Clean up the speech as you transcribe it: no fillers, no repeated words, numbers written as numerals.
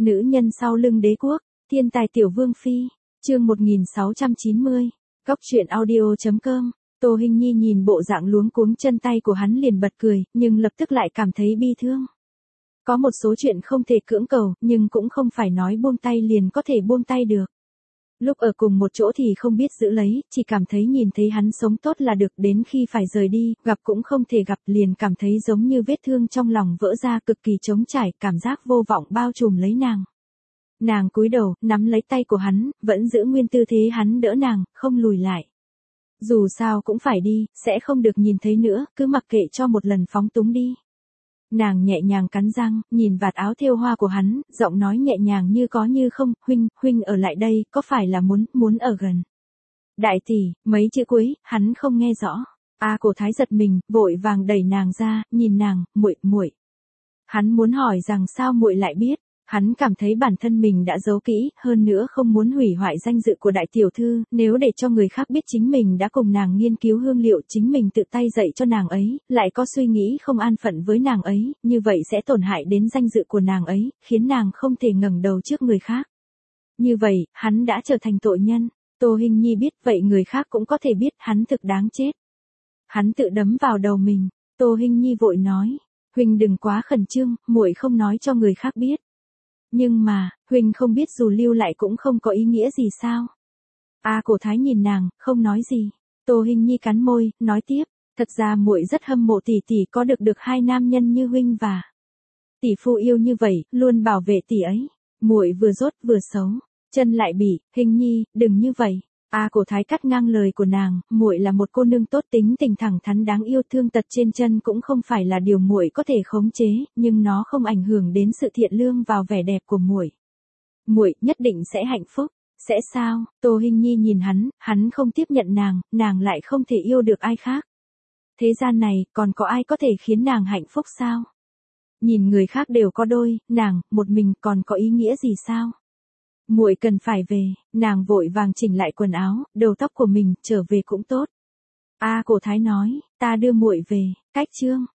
Nữ nhân sau lưng đế quốc, thiên tài tiểu vương phi, chương 1690, Cóc truyện audio.com. Tô Hinh Nhi nhìn bộ dạng luống cuống chân tay của hắn liền bật cười, nhưng lập tức lại cảm thấy bi thương. Có một số chuyện không thể cưỡng cầu, nhưng cũng không phải nói buông tay liền có thể buông tay được. Lúc ở cùng một chỗ thì không biết giữ lấy, chỉ cảm thấy nhìn thấy hắn sống tốt là được, đến khi phải rời đi, gặp cũng không thể gặp, liền cảm thấy giống như vết thương trong lòng vỡ ra, cực kỳ trống trải, cảm giác vô vọng bao trùm lấy nàng. Nàng cúi đầu, nắm lấy tay của hắn, vẫn giữ nguyên tư thế hắn đỡ nàng, không lùi lại. Dù sao cũng phải đi, sẽ không được nhìn thấy nữa, cứ mặc kệ cho một lần phóng túng đi. Nàng nhẹ nhàng cắn răng, nhìn vạt áo thêu hoa của hắn, giọng nói nhẹ nhàng như có như không, huynh ở lại đây, có phải là muốn ở gần. Đại tỷ, mấy chữ cuối, hắn không nghe rõ. Cổ Thái giật mình, vội vàng đẩy nàng ra, nhìn nàng, muội. Hắn muốn hỏi rằng sao muội lại biết. Hắn cảm thấy bản thân mình đã giấu kỹ, hơn nữa không muốn hủy hoại danh dự của đại tiểu thư, nếu để cho người khác biết chính mình đã cùng nàng nghiên cứu hương liệu, chính mình tự tay dạy cho nàng ấy, lại có suy nghĩ không an phận với nàng ấy, như vậy sẽ tổn hại đến danh dự của nàng ấy, khiến nàng không thể ngẩng đầu trước người khác. Như vậy, hắn đã trở thành tội nhân. Tô Hinh Nhi biết vậy người khác cũng có thể biết hắn thực đáng chết. Hắn tự đấm vào đầu mình. Tô Hinh Nhi vội nói, huynh đừng quá khẩn trương, muội không nói cho người khác biết. Nhưng mà, huynh không biết dù lưu lại cũng không có ý nghĩa gì sao? Cổ Thái nhìn nàng, không nói gì. Tô Hinh Nhi cắn môi, nói tiếp, thật ra muội rất hâm mộ tỷ tỷ có được hai nam nhân như huynh và tỷ phu yêu như vậy, luôn bảo vệ tỷ ấy. Muội vừa dốt vừa xấu, chân lại bị, Hinh Nhi, đừng như vậy. Cổ Thái cắt ngang lời của nàng, muội là một cô nương tốt tính tình thẳng thắn đáng yêu, thương tật trên chân cũng không phải là điều muội có thể khống chế, nhưng nó không ảnh hưởng đến sự thiện lương và vẻ đẹp của muội. Muội nhất định sẽ hạnh phúc. Sẽ sao? Tô Hinh Nhi nhìn hắn không tiếp nhận nàng lại không thể yêu được ai khác. Thế gian này, còn có ai có thể khiến nàng hạnh phúc sao? Nhìn người khác đều có đôi, nàng, một mình còn có ý nghĩa gì sao? Muội cần phải về, nàng vội vàng chỉnh lại quần áo, đầu tóc của mình, trở về cũng tốt. Cổ Thái nói, ta đưa muội về, cách chương.